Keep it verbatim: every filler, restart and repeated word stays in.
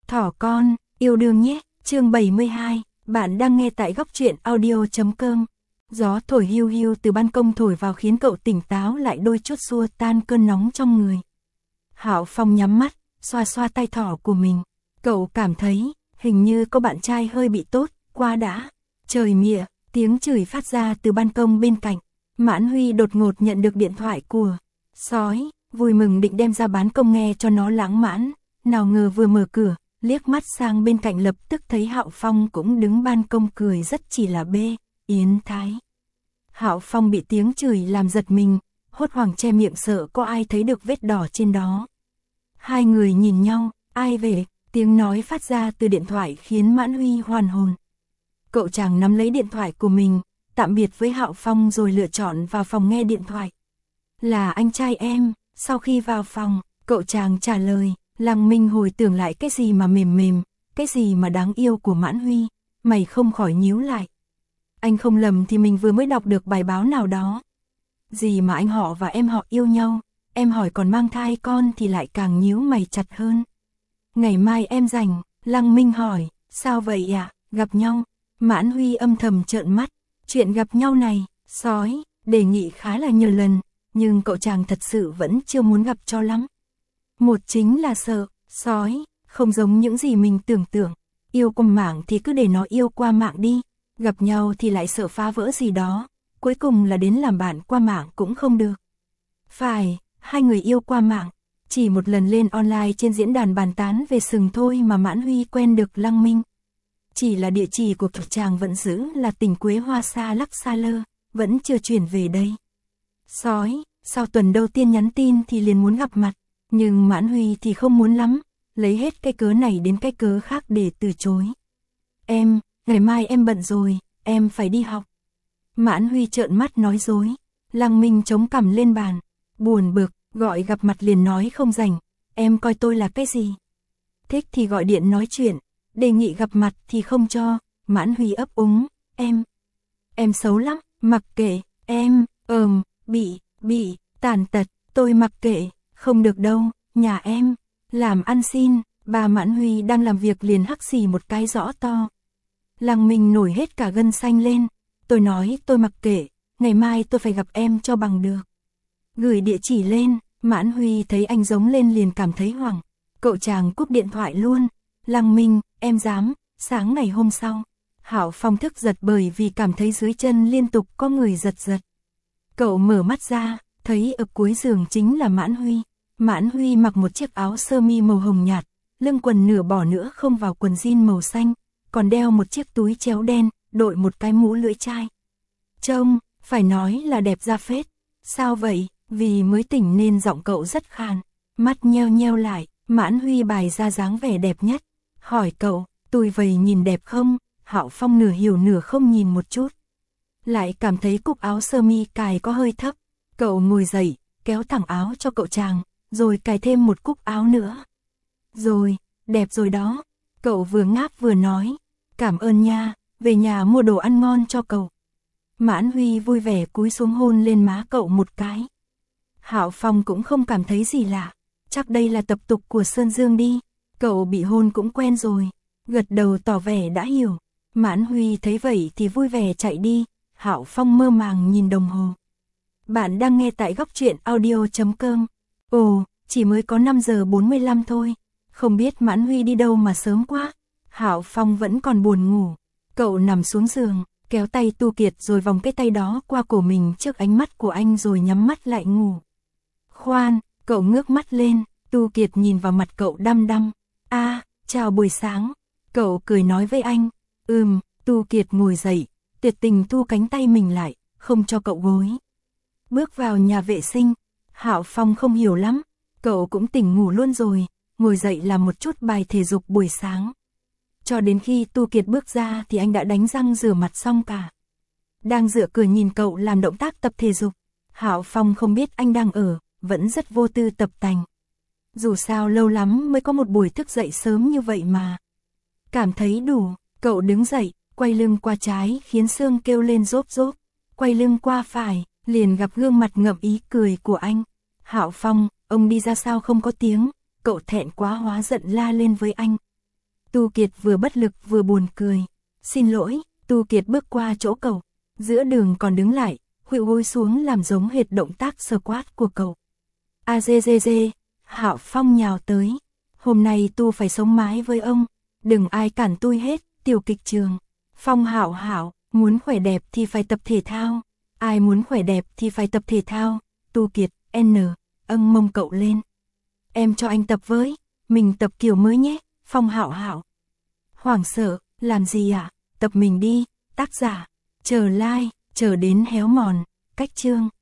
Thỏ con, yêu đương nhé, chương bảy mươi hai, bạn đang nghe tại góc truyện audio.com. Gió thổi hiu hiu từ ban công thổi vào khiến cậu tỉnh táo lại đôi chút xua tan cơn nóng trong người. Hạo Phong nhắm mắt, xoa xoa tay thỏ của mình. Cậu cảm thấy, hình như có bạn trai hơi bị tốt, quá đã. Trời mịa, tiếng chửi phát ra từ ban công bên cạnh. Mãn Huy đột ngột nhận được điện thoại của sói, vui mừng định đem ra bán công nghe cho nó lãng mãn. Nào ngờ vừa mở cửa, liếc mắt sang bên cạnh lập tức thấy Hạo Phong cũng đứng ban công cười rất chỉ là bê, yến thái. Hạo Phong bị tiếng chửi làm giật mình, hốt hoảng che miệng sợ có ai thấy được vết đỏ trên đó. Hai người nhìn nhau, ai về, tiếng nói phát ra từ điện thoại khiến Mãn Huy hoàn hồn. Cậu chàng nắm lấy điện thoại của mình, tạm biệt với Hạo Phong rồi lựa chọn vào phòng nghe điện thoại. Là anh trai em, sau khi vào phòng, cậu chàng trả lời. Lăng Minh hồi tưởng lại cái gì mà mềm mềm, cái gì mà đáng yêu của Mãn Huy, mày không khỏi nhíu lại. Anh không lầm thì mình vừa mới đọc được bài báo nào đó. Gì mà anh họ và em họ yêu nhau, em hỏi còn mang thai con thì lại càng nhíu mày chặt hơn. Ngày mai em rảnh, Lăng Minh hỏi, sao vậy ạ, à? Gặp nhau. Mãn Huy âm thầm trợn mắt, chuyện gặp nhau này, sói, đề nghị khá là nhiều lần, nhưng cậu chàng thật sự vẫn chưa muốn gặp cho lắm. Một chính là sợ, sói, không giống những gì mình tưởng tượng, yêu qua mạng thì cứ để nó yêu qua mạng đi, gặp nhau thì lại sợ phá vỡ gì đó, cuối cùng là đến làm bạn qua mạng cũng không được. Phải, hai người yêu qua mạng, chỉ một lần lên online trên diễn đàn bàn tán về sừng thôi mà Mãn Huy quen được Lăng Minh. Chỉ là địa chỉ của cậu chàng vẫn giữ là tỉnh Quế Hoa xa lắc xa lơ, vẫn chưa chuyển về đây. Sói, sau tuần đầu tiên nhắn tin thì liền muốn gặp mặt. Nhưng Mãn Huy thì không muốn lắm, lấy hết cái cớ này đến cái cớ khác để từ chối. Em, ngày mai em bận rồi, em phải đi học. Mãn Huy trợn mắt nói dối. Lăng Minh chống cằm lên bàn, buồn bực, gọi gặp mặt liền nói không rảnh, em coi tôi là cái gì? Thích thì gọi điện nói chuyện, đề nghị gặp mặt thì không cho. Mãn Huy ấp úng, em, em xấu lắm, mặc kệ, em, ờm, bị, bị, tàn tật, tôi mặc kệ. Không được đâu, nhà em, làm ăn xin, bà Mãn Huy đang làm việc liền hắc xì một cái rõ to. Lăng Minh nổi hết cả gân xanh lên, tôi nói tôi mặc kệ, ngày mai tôi phải gặp em cho bằng được. Gửi địa chỉ lên, Mãn Huy thấy anh giống lên liền cảm thấy hoảng, cậu chàng cúp điện thoại luôn. Lăng Minh, em dám, sáng ngày hôm sau, Hạo Phong thức giật bởi vì cảm thấy dưới chân liên tục có người giật giật. Cậu mở mắt ra, thấy ở cuối giường chính là Mãn Huy. Mãn Huy mặc một chiếc áo sơ mi màu hồng nhạt, lưng quần nửa bỏ nữa không vào quần jean màu xanh, còn đeo một chiếc túi chéo đen, đội một cái mũ lưỡi chai. Trông, phải nói là đẹp ra phết. Sao vậy? Vì mới tỉnh nên giọng cậu rất khàn. Mắt nheo nheo lại, Mãn Huy bày ra dáng vẻ đẹp nhất. Hỏi cậu, tôi vậy nhìn đẹp không? Hạo Phong nửa hiểu nửa không nhìn một chút. Lại cảm thấy cúc áo sơ mi cài có hơi thấp. Cậu ngồi dậy, kéo thẳng áo cho cậu chàng, rồi cài thêm một cúc áo nữa. Rồi, đẹp rồi đó. Cậu vừa ngáp vừa nói, cảm ơn nha, về nhà mua đồ ăn ngon cho cậu. Mãn Huy vui vẻ cúi xuống hôn lên má cậu một cái. Hạo Phong cũng không cảm thấy gì lạ, chắc đây là tập tục của Sơn Dương đi. Cậu bị hôn cũng quen rồi, gật đầu tỏ vẻ đã hiểu. Mãn Huy thấy vậy thì vui vẻ chạy đi. Hạo Phong mơ màng nhìn đồng hồ. Bạn đang nghe tại góc truyện audio.com. Ồ, chỉ mới có năm giờ bốn mươi lăm thôi. Không biết Mãn Huy đi đâu mà sớm quá. Hạo Phong vẫn còn buồn ngủ. Cậu nằm xuống giường, kéo tay Tu Kiệt rồi vòng cái tay đó qua cổ mình trước ánh mắt của anh rồi nhắm mắt lại ngủ. Khoan, cậu ngước mắt lên, Tu Kiệt nhìn vào mặt cậu đăm đăm. A, à, chào buổi sáng. Cậu cười nói với anh. Ừm, Tu Kiệt ngồi dậy, tuyệt tình thu cánh tay mình lại, không cho cậu gối. Bước vào nhà vệ sinh, Hạo Phong không hiểu lắm, cậu cũng tỉnh ngủ luôn rồi, ngồi dậy làm một chút bài thể dục buổi sáng. Cho đến khi Tu Kiệt bước ra thì anh đã đánh răng rửa mặt xong cả. Đang dựa cửa nhìn cậu làm động tác tập thể dục, Hạo Phong không biết anh đang ở, vẫn rất vô tư tập tành. Dù sao lâu lắm mới có một buổi thức dậy sớm như vậy mà. Cảm thấy đủ, cậu đứng dậy, quay lưng qua trái khiến xương kêu lên rốp rốp, quay lưng qua phải, liền gặp gương mặt ngậm ý cười của anh. Hạo Phong, ông đi ra sao không có tiếng, cậu thẹn quá hóa giận la lên với anh. Tu Kiệt vừa bất lực vừa buồn cười. Xin lỗi, Tu Kiệt bước qua chỗ cậu. Giữa đường còn đứng lại, khuỵu gối xuống làm giống hệt động tác squat của cậu. A dê dê dê, Hạo Phong nhào tới. Hôm nay tu phải sống mái với ông. Đừng ai cản tôi hết, tiểu kịch trường. Phong Hạo Hạo, muốn khỏe đẹp thì phải tập thể thao. Ai muốn khỏe đẹp thì phải tập thể thao. Tu Kiệt, N, âng mông cậu lên. Em cho anh tập với, mình tập kiểu mới nhé. Phong Hạo Hạo. Hoảng sợ, làm gì ạ? À? Tập mình đi, tác giả. Chờ like, chờ đến héo mòn, cách chương.